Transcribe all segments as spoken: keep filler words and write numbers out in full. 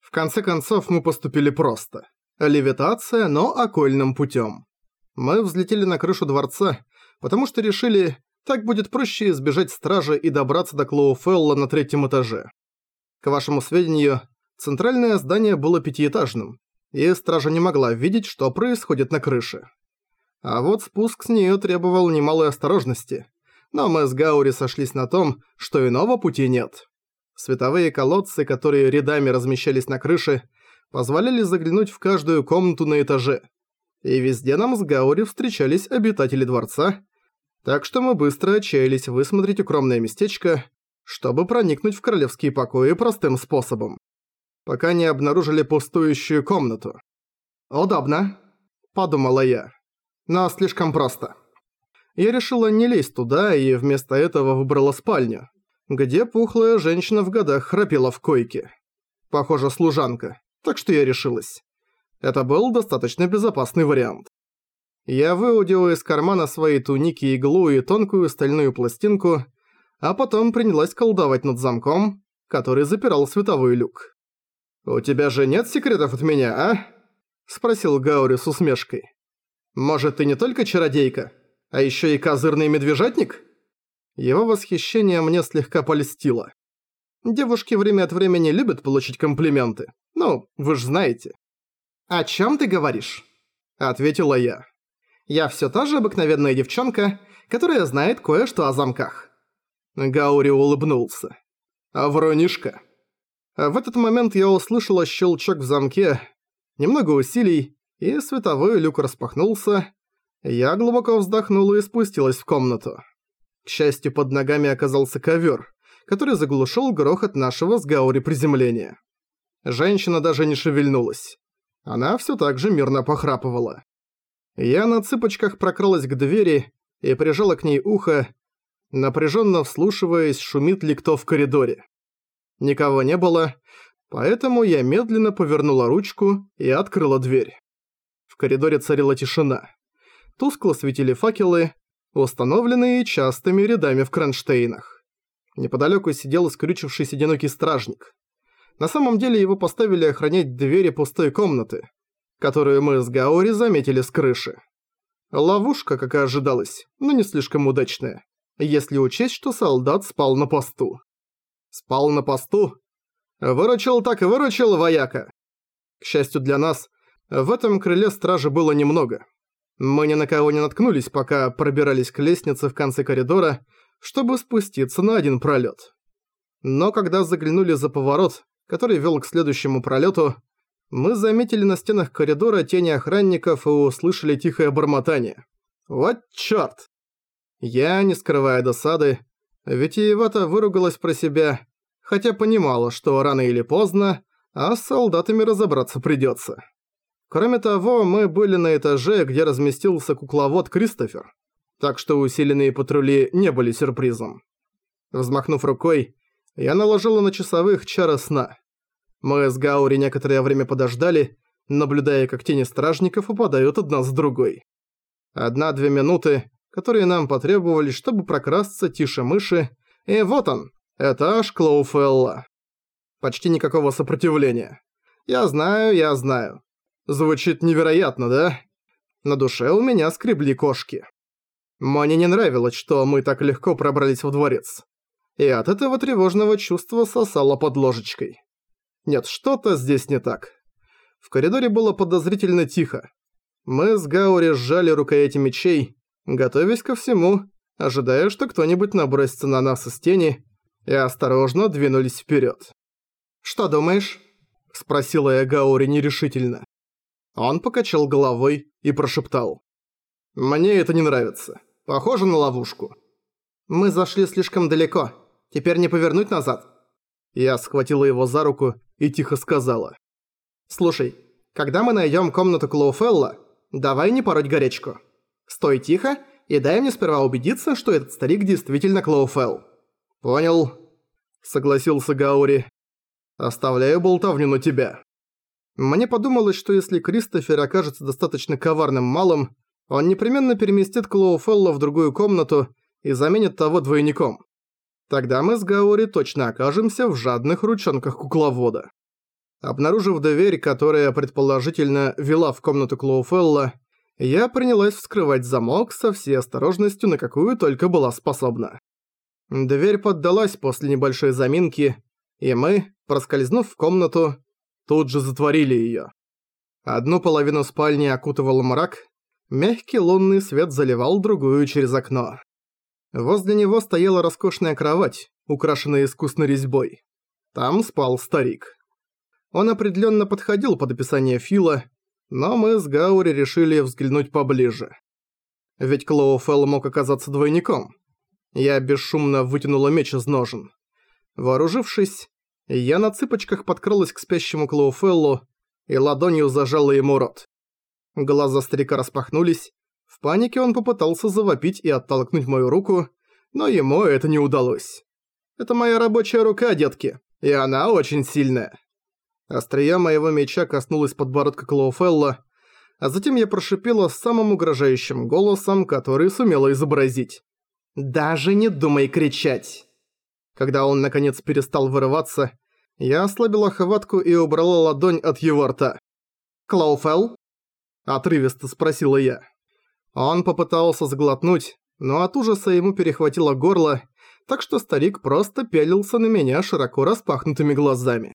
В конце концов, мы поступили просто. Левитация, но окольным путем. Мы взлетели на крышу дворца, потому что решили, так будет проще избежать стражи и добраться до Клоуфелла на третьем этаже. К вашему сведению, центральное здание было пятиэтажным, и стража не могла видеть, что происходит на крыше. А вот спуск с неё требовал немалой осторожности, но мы с Гаури сошлись на том, что иного пути нет. Световые колодцы, которые рядами размещались на крыше, позволяли заглянуть в каждую комнату на этаже. И везде нам с Гаури встречались обитатели дворца, так что мы быстро отчаялись высмотреть укромное местечко, чтобы проникнуть в королевские покои простым способом. Пока не обнаружили пустующую комнату. «Удобно», – подумала я. «Но слишком просто». Я решила не лезть туда и вместо этого выбрала спальню, где пухлая женщина в годах храпела в койке. Похоже, служанка, так что я решилась. Это был достаточно безопасный вариант. Я выудила из кармана своей туники иглу и тонкую стальную пластинку, а потом принялась колдовать над замком, который запирал световой люк. «У тебя же нет секретов от меня, а?» – спросил Гаури с усмешкой. «Может, ты не только чародейка, а ещё и козырный медвежатник?» Его восхищение мне слегка польстило. Девушки время от времени любят получить комплименты. Ну, вы ж знаете. «О чём ты говоришь?» – ответила я. «Я всё та же обыкновенная девчонка, которая знает кое-что о замках». Гаури улыбнулся. «А врунишка?» В этот момент я услышала щелчок в замке, немного усилий, и световой люк распахнулся. Я глубоко вздохнула и спустилась в комнату. К счастью, под ногами оказался ковёр, который заглушил грохот нашего с Гаури приземления. Женщина даже не шевельнулась. Она всё так же мирно похрапывала. Я на цыпочках прокралась к двери и прижала к ней ухо, напряженно вслушиваясь, шумит ли кто в коридоре. Никого не было, поэтому я медленно повернула ручку и открыла дверь. В коридоре царила тишина. Тускло светили факелы, установленные частыми рядами в кронштейнах. Неподалёку сидел скрючившийся одинокий стражник. На самом деле его поставили охранять двери пустой комнаты, которую мы с Гаури заметили с крыши. Ловушка, как и ожидалось, но не слишком удачная, если учесть, что солдат спал на посту. Спал на посту? Выручил так и выручил, вояка. К счастью для нас, в этом крыле стражи было немного. Мы ни на кого не наткнулись, пока пробирались к лестнице в конце коридора, чтобы спуститься на один пролет. Но когда заглянули за поворот, который вел к следующему пролету, мы заметили на стенах коридора тени охранников и услышали тихое бормотание. Вот чёрт! Я, не скрывая досады, витиевато выругалась про себя, хотя понимала, что рано или поздно, а с солдатами разобраться придётся. Кроме того, мы были на этаже, где разместился кукловод Кристофер, так что усиленные патрули не были сюрпризом. Взмахнув рукой, я наложила на часовых чары сна. Мы с Гаури некоторое время подождали, наблюдая, как тени стражников упадают одна с другой. Одна-две минуты, которые нам потребовались, чтобы прокрасться тише мыши, и вот он, этаж Клоуфелла. Почти никакого сопротивления. Я знаю, я знаю. Звучит невероятно, да? На душе у меня скребли кошки. Мне не нравилось, что мы так легко пробрались в дворец. И от этого тревожного чувства сосало под ложечкой. Нет, что-то здесь не так. В коридоре было подозрительно тихо. Мы с Гаури сжали рукояти мечей, готовясь ко всему, ожидая, что кто-нибудь набросится на нас из тени, и осторожно двинулись вперед. «Что думаешь?» – спросила я Гаури нерешительно. Он покачал головой и прошептал. «Мне это не нравится. Похоже на ловушку». «Мы зашли слишком далеко. Теперь не повернуть назад». Я схватила его за руку и тихо сказала. «Слушай, когда мы найдем комнату Клоуфелла, давай не пороть горячку. Стой тихо и дай мне сперва убедиться, что этот старик действительно Клоуфелл». «Понял», — согласился Гаури. «Оставляю болтовню на тебя». Мне подумалось, что если Кристофер окажется достаточно коварным малым, он непременно переместит Клоуфелла в другую комнату и заменит того двойником. Тогда мы с Гаури точно окажемся в жадных ручонках кукловода. Обнаружив дверь, которая, предположительно, вела в комнату Клоуфелла, я принялась вскрывать замок со всей осторожностью, на какую только была способна. Дверь поддалась после небольшой заминки, и мы, проскользнув в комнату, тут же затворили её. Одну половину спальни окутывал мрак, мягкий лунный свет заливал другую через окно. Возле него стояла роскошная кровать, украшенная искусной резьбой. Там спал старик. Он определенно подходил под описание Фила, но мы с Гаури решили взглянуть поближе. Ведь Клоуфелл мог оказаться двойником. Я бесшумно вытянула меч из ножен. Вооружившись, я на цыпочках подкралась к спящему Клоуфеллу и ладонью зажала ему рот. Глаза старика распахнулись. В панике он попытался завопить и оттолкнуть мою руку, но ему это не удалось. «Это моя рабочая рука, детки, и она очень сильная». Острия моего меча коснулась подбородка Клоуфелла, а затем я прошипела самым угрожающим голосом, который сумела изобразить. «Даже не думай кричать!» Когда он наконец перестал вырываться, я ослабила хватку и убрала ладонь от его рта. «Клоуфелл?» – отрывисто спросила я. Он попытался сглотнуть, но от ужаса ему перехватило горло, так что старик просто пялился на меня широко распахнутыми глазами.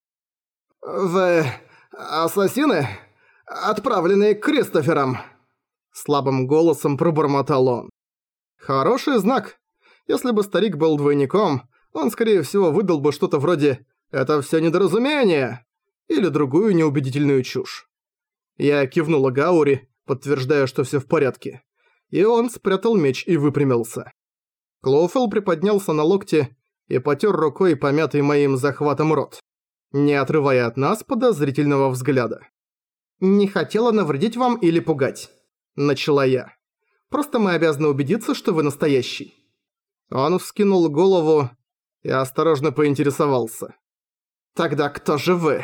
«Вы ассасины, отправленные Кристофером?» Слабым голосом пробормотал он. «Хороший знак. Если бы старик был двойником, он, скорее всего, выдал бы что-то вроде «это всё недоразумение» или другую неубедительную чушь». Я кивнула Гаури, подтверждая, что всё в порядке, и он спрятал меч и выпрямился. Клоуфелл приподнялся на локте и потёр рукой помятый моим захватом рот, не отрывая от нас подозрительного взгляда. «Не хотела навредить вам или пугать», – начала я. «Просто мы обязаны убедиться, что вы настоящий». Он вскинул голову и осторожно поинтересовался. «Тогда кто же вы?»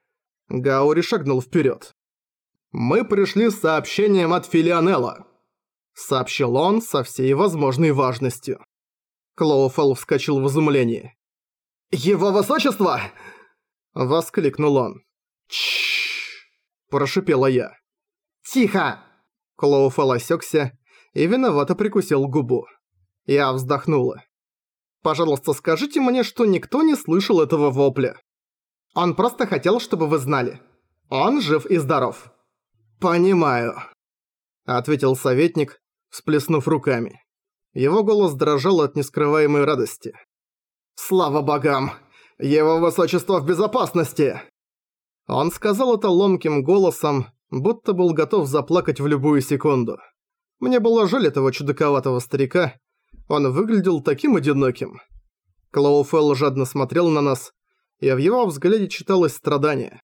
Гаури шагнул вперед. «Мы пришли с сообщением от Филионелла», – сообщил он со всей возможной важностью. Клоуфелл вскочил в изумлении. «Его высочество!» – воскликнул он. «Чшшш!» – прошипела я. «Тихо!» Клоуфелл осёкся и виновато прикусил губу. Я вздохнула. «Пожалуйста, скажите мне, что никто не слышал этого вопля. Он просто хотел, чтобы вы знали. Он жив и здоров». «Понимаю», – ответил советник, всплеснув руками. Его голос дрожал от нескрываемой радости. «Слава богам! Его высочество в безопасности!» Он сказал это ломким голосом, будто был готов заплакать в любую секунду. Мне было жаль этого чудаковатого старика. Он выглядел таким одиноким. Клоуфелл жадно смотрел на нас, и в его взгляде читалось страдание.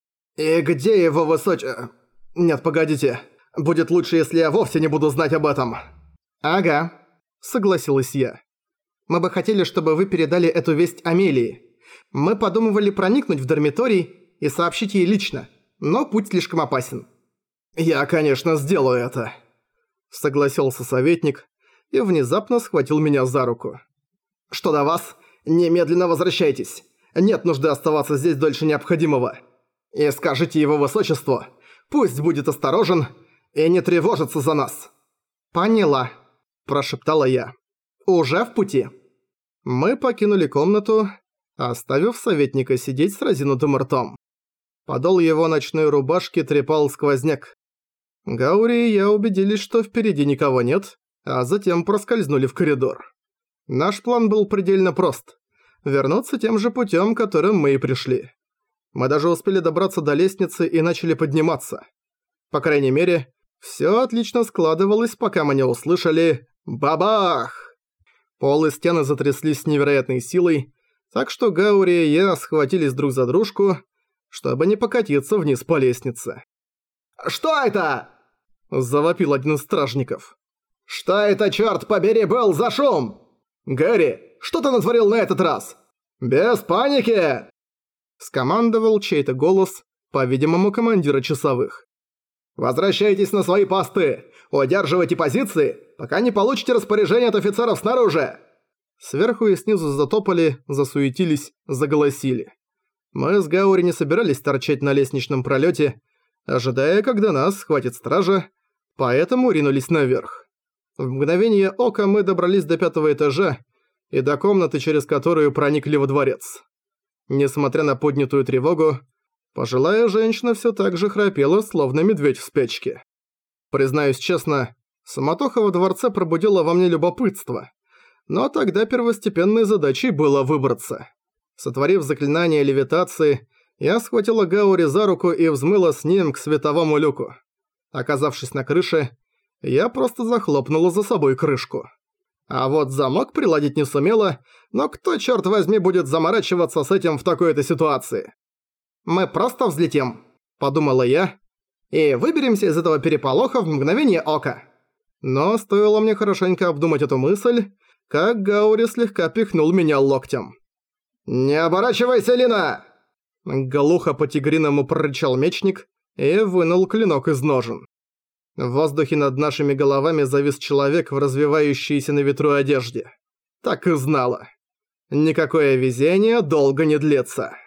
«И где его высочество? Нет, погодите. Будет лучше, если я вовсе не буду знать об этом». «Ага», — согласилась я. «Мы бы хотели, чтобы вы передали эту весть Амелии. Мы подумывали проникнуть в дармиторий и сообщить ей лично, но путь слишком опасен». «Я, конечно, сделаю это», — согласился советник и внезапно схватил меня за руку. «Что до вас, немедленно возвращайтесь. Нет нужды оставаться здесь дольше необходимого. И скажите его высочеству, пусть будет осторожен и не тревожится за нас». «Поняла», – прошептала я. «Уже в пути». Мы покинули комнату, оставив советника сидеть с разинутым ртом. Подол его ночной рубашки трепал сквозняк. Гаури и я убедились, что впереди никого нет, а затем проскользнули в коридор. Наш план был предельно прост – вернуться тем же путем, которым мы и пришли. Мы даже успели добраться до лестницы и начали подниматься. По крайней мере, всё отлично складывалось, пока мы не услышали «бабах!». Пол и стены затряслись с невероятной силой, так что Гаури и я схватились друг за дружку, чтобы не покатиться вниз по лестнице. «Что это?» – завопил один из стражников. «Что это, чёрт побери, был за шум? Гэри, что ты натворил на этот раз? Без паники!» Скомандовал чей-то голос, по-видимому, командира часовых. «Возвращайтесь на свои посты! Удерживайте позиции, пока не получите распоряжение от офицеров снаружи!» Сверху и снизу затопали, засуетились, заголосили. Мы с Гаури не собирались торчать на лестничном пролете, ожидая, когда нас схватит стража, поэтому ринулись наверх. В мгновение ока мы добрались до пятого этажа и до комнаты, через которую проникли во дворец. Несмотря на поднятую тревогу, пожилая женщина всё так же храпела, словно медведь в спячке. Признаюсь честно, суматоха во дворце пробудила во мне любопытство, но тогда первостепенной задачей было выбраться. Сотворив заклинание левитации, я схватила Гаури за руку и взмыла с ним к световому люку. Оказавшись на крыше, я просто захлопнула за собой крышку. А вот замок приладить не сумела, но кто, чёрт возьми, будет заморачиваться с этим в такой-то ситуации? «Мы просто взлетим», — подумала я, «и выберемся из этого переполоха в мгновение ока». Но стоило мне хорошенько обдумать эту мысль, как Гаури слегка пихнул меня локтем. «Не оборачивайся, Лина!» Глухо по-тигриному прорычал мечник и вынул клинок из ножен. В воздухе над нашими головами завис человек в развивающейся на ветру одежде. Так и знала. Никакое везение долго не длится.